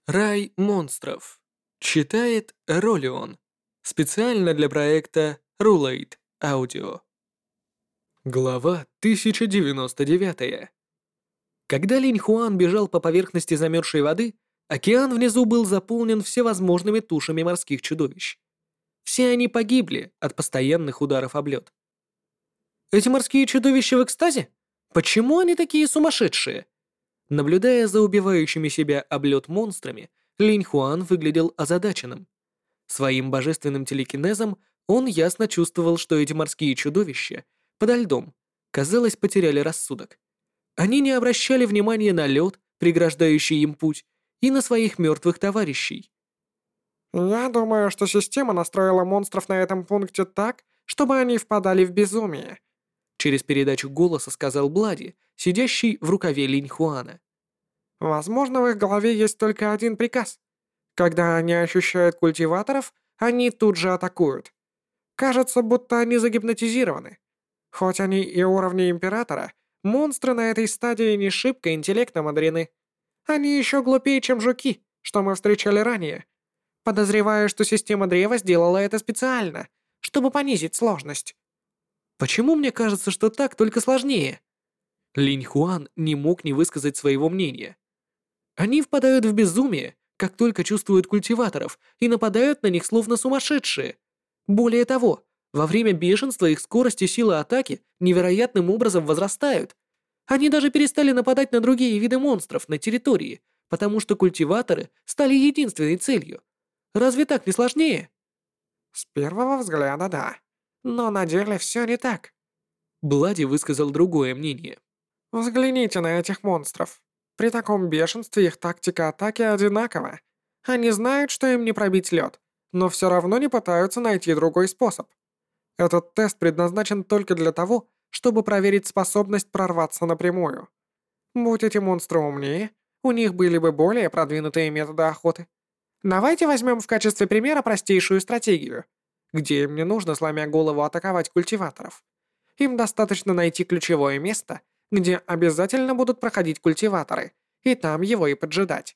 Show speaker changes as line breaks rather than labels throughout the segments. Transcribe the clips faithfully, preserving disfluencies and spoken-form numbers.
Рай монстров. Читает Ролион. Специально для проекта Rulate Audio. Глава тысяча девяносто девять. Когда Линь Хуан бежал по поверхности замерзшей воды, океан внизу был заполнен всевозможными тушами морских чудовищ. Все они погибли от постоянных ударов об лед. Эти морские чудовища в экстазе? Почему они такие сумасшедшие? Наблюдая за убивающими себя об лед монстрами, Линь Хуан выглядел озадаченным. Своим божественным телекинезом он ясно чувствовал, что эти морские чудовища подо льдом, казалось, потеряли рассудок. Они не обращали внимания на лед, преграждающий им путь, и на своих мертвых товарищей.
Я думаю, что система настроила монстров на этом пункте так, чтобы они впадали в безумие.
Через передачу голоса сказал Блади, сидящий в рукаве Линь Хуана.
Возможно, в их голове есть только один приказ. Когда они ощущают культиваторов, они тут же атакуют. Кажется, будто они загипнотизированы. Хоть они и уровня Императора, монстры на этой стадии не шибко интеллектом одарены. Они еще глупее, чем жуки, что мы встречали ранее. Подозреваю, что система древа сделала это специально, чтобы понизить сложность.
Почему мне кажется, что так только сложнее? Линь Хуан не мог не высказать своего мнения. Они впадают в безумие, как только чувствуют культиваторов, и нападают на них словно сумасшедшие. Более того, во время бешенства их скорость и сила атаки невероятным образом возрастают. Они даже перестали нападать на другие виды монстров на территории, потому что культиваторы стали единственной целью. Разве так не сложнее?
С первого взгляда, да. Но на деле все не так.
Блади высказал другое мнение.
Взгляните на этих монстров. При таком бешенстве их тактика атаки одинакова. Они знают, что им не пробить лед, но все равно не пытаются найти другой способ. Этот тест предназначен только для того, чтобы проверить способность прорваться напрямую. Будь эти монстры умнее, у них были бы более продвинутые методы охоты. Давайте возьмем в качестве примера простейшую стратегию, где им не нужно, сломя голову, атаковать культиваторов. Им достаточно найти ключевое место, где обязательно будут проходить культиваторы, и там его и поджидать.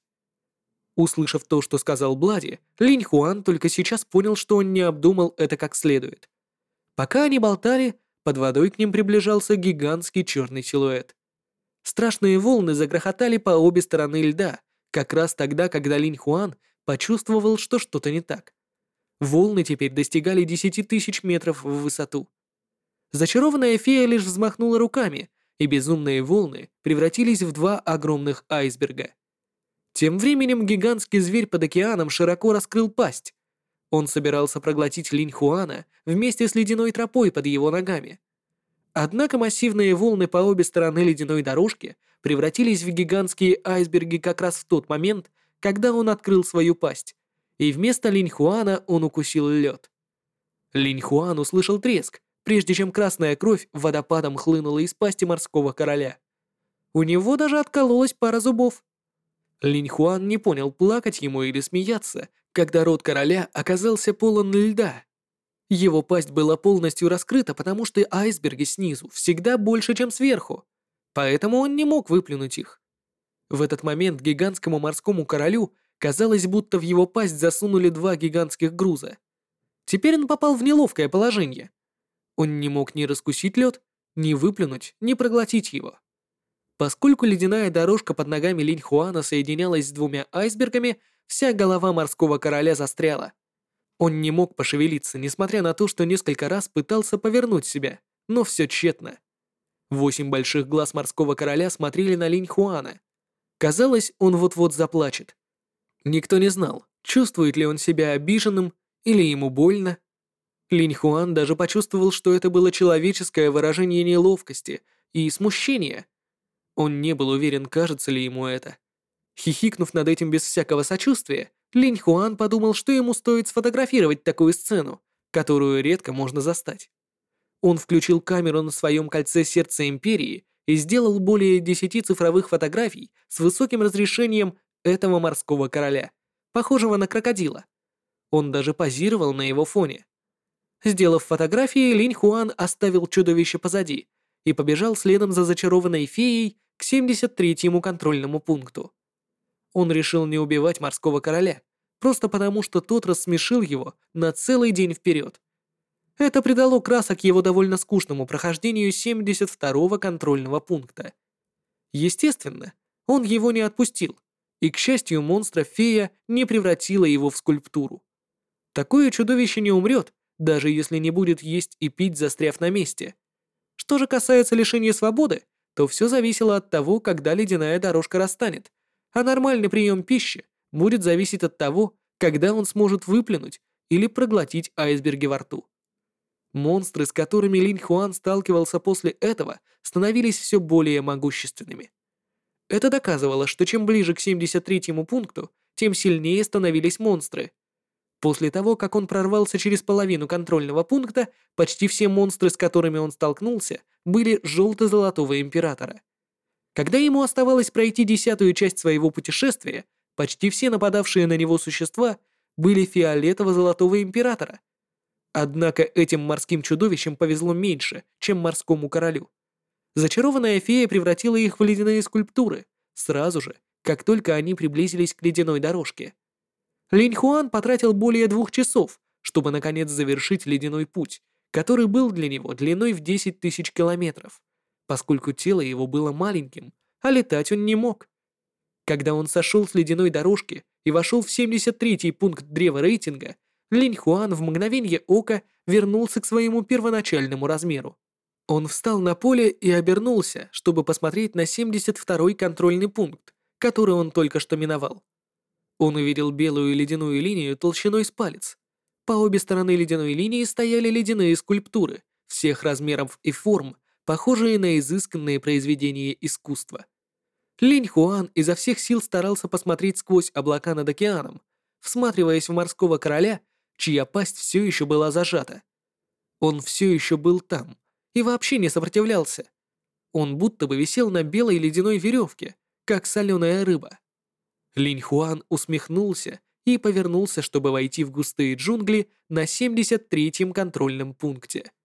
Услышав то, что сказал Блади, Линь Хуан только сейчас понял, что он не обдумал это как следует. Пока они болтали, под водой к ним приближался гигантский черный силуэт. Страшные волны загрохотали по обе стороны льда, как раз тогда, когда Линь Хуан почувствовал, что что-то не так. Волны теперь достигали десяти тысяч метров в высоту. Зачарованная фея лишь взмахнула руками, и безумные волны превратились в два огромных айсберга. Тем временем гигантский зверь под океаном широко раскрыл пасть. Он собирался проглотить Линь Хуана вместе с ледяной тропой под его ногами. Однако массивные волны по обе стороны ледяной дорожки превратились в гигантские айсберги как раз в тот момент, когда он открыл свою пасть, и вместо Линь Хуана он укусил лед. Линь Хуан услышал треск, прежде чем красная кровь водопадом хлынула из пасти морского короля. У него даже откололась пара зубов. Линь Хуан не понял, плакать ему или смеяться, когда рот короля оказался полон льда. Его пасть была полностью раскрыта, потому что айсберги снизу всегда больше, чем сверху, поэтому он не мог выплюнуть их. В этот момент гигантскому морскому королю казалось, будто в его пасть засунули два гигантских груза. Теперь он попал в неловкое положение. Он не мог ни раскусить лед, ни выплюнуть, ни проглотить его. Поскольку ледяная дорожка под ногами Линь Хуана соединялась с двумя айсбергами, вся голова морского короля застряла. Он не мог пошевелиться, несмотря на то, что несколько раз пытался повернуть себя, но все тщетно. Восемь больших глаз морского короля смотрели на Линь Хуана. Казалось, он вот-вот заплачет. Никто не знал, чувствует ли он себя обиженным или ему больно. Линь Хуан даже почувствовал, что это было человеческое выражение неловкости и смущения. Он не был уверен, кажется ли ему это. Хихикнув над этим без всякого сочувствия, Линь Хуан подумал, что ему стоит сфотографировать такую сцену, которую редко можно застать. Он включил камеру на своем кольце сердца Империи и сделал более десяти цифровых фотографий с высоким разрешением этого морского короля, похожего на крокодила. Он даже позировал на его фоне. Сделав фотографии, Линь Хуан оставил чудовище позади и побежал следом за зачарованной феей к семьдесят третьему контрольному пункту. Он решил не убивать морского короля, просто потому что тот рассмешил его на целый день вперед. Это придало красок его довольно скучному прохождению семьдесят второго контрольного пункта. Естественно, он его не отпустил, и, к счастью, монстра-фея не превратила его в скульптуру. Такое чудовище не умрет, даже если не будет есть и пить, застряв на месте. Что же касается лишения свободы, то все зависело от того, когда ледяная дорожка расстанет, а нормальный прием пищи будет зависеть от того, когда он сможет выплюнуть или проглотить айсберги во рту. Монстры, с которыми Линь Хуан сталкивался после этого, становились все более могущественными. Это доказывало, что чем ближе к семьдесят третьему пункту, тем сильнее становились монстры. После того, как он прорвался через половину контрольного пункта, почти все монстры, с которыми он столкнулся, были желто-золотого императора. Когда ему оставалось пройти десятую часть своего путешествия, почти все нападавшие на него существа были фиолетово-золотого императора. Однако этим морским чудовищам повезло меньше, чем морскому королю. Зачарованная фея превратила их в ледяные скульптуры, сразу же, как только они приблизились к ледяной дорожке. Линь Хуан потратил более двух часов, чтобы наконец завершить ледяной путь, который был для него длиной в десять тысяч километров, поскольку тело его было маленьким, а летать он не мог. Когда он сошел с ледяной дорожки и вошел в семьдесят третий пункт древа рейтинга, Линь Хуан в мгновение ока вернулся к своему первоначальному размеру. Он встал на поле и обернулся, чтобы посмотреть на семьдесят второй контрольный пункт, который он только что миновал. Он увидел белую ледяную линию толщиной с палец. По обе стороны ледяной линии стояли ледяные скульптуры, всех размеров и форм, похожие на изысканные произведения искусства. Линь Хуан изо всех сил старался посмотреть сквозь облака над океаном, всматриваясь в морского короля, чья пасть все еще была зажата. Он все еще был там и вообще не сопротивлялся. Он будто бы висел на белой ледяной веревке, как соленая рыба. Линь Хуан усмехнулся и повернулся, чтобы войти в густые джунгли на семьдесят третьем контрольном пункте.